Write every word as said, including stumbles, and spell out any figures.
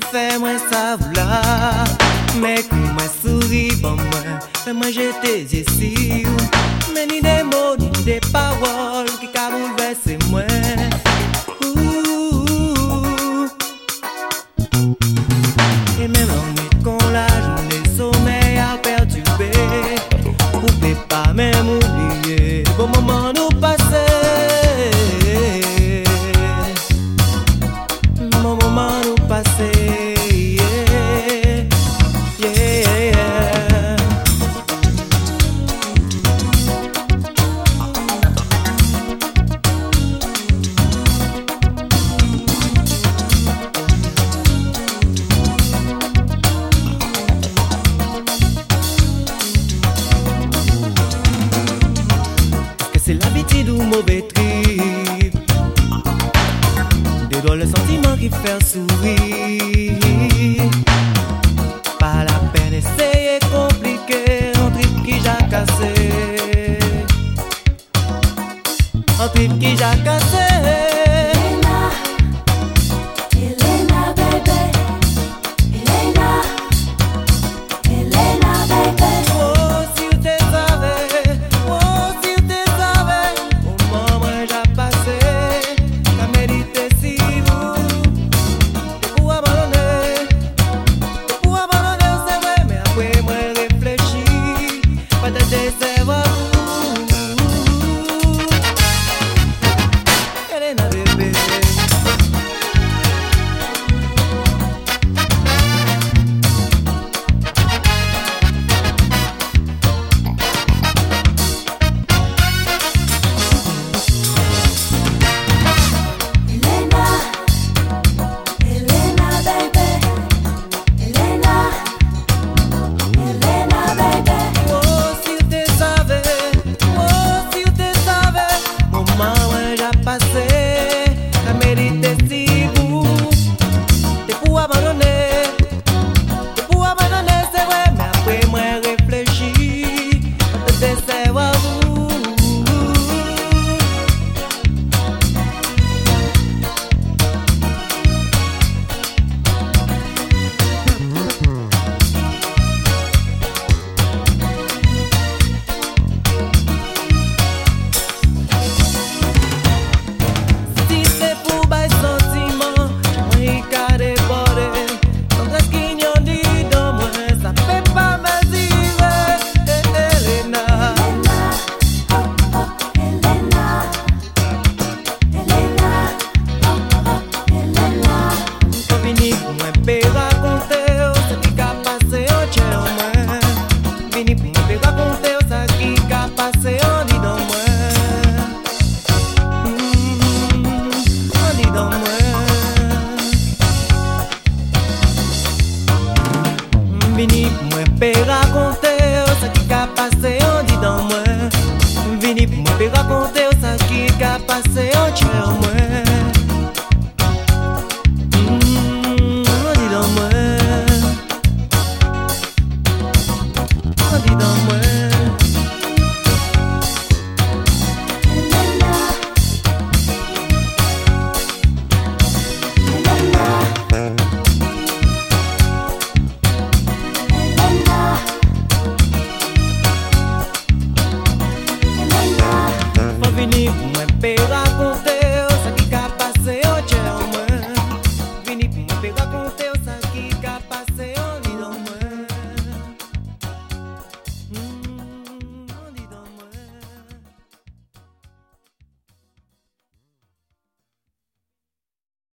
fais-moi ça v'là. Mais que moi souris bon moi, fais-moi jeter ici. Mais ni des mots, ni des paroles qui qu'a bouleversé moi. Et même en nuit qu'on la journée sommeil a perturbé. Pouvez pas même oublier bon moment nous passer. Bon moment nous passer. C'est l'habitude ou mauvais trip. Des doigts le sentiment qui fait sourire. Pas la peine essayer compliqué. Un trip qui j'ai cassé. Un trip qui j'ai cassé. Vini pour moi pe raconter ça qui a passé on dit dans moi. Vini pour moi pe raconter ça qui a passé en cœur moi. Mm, on dit dans moi. On dit dans moi. Vini pour moi pe raconter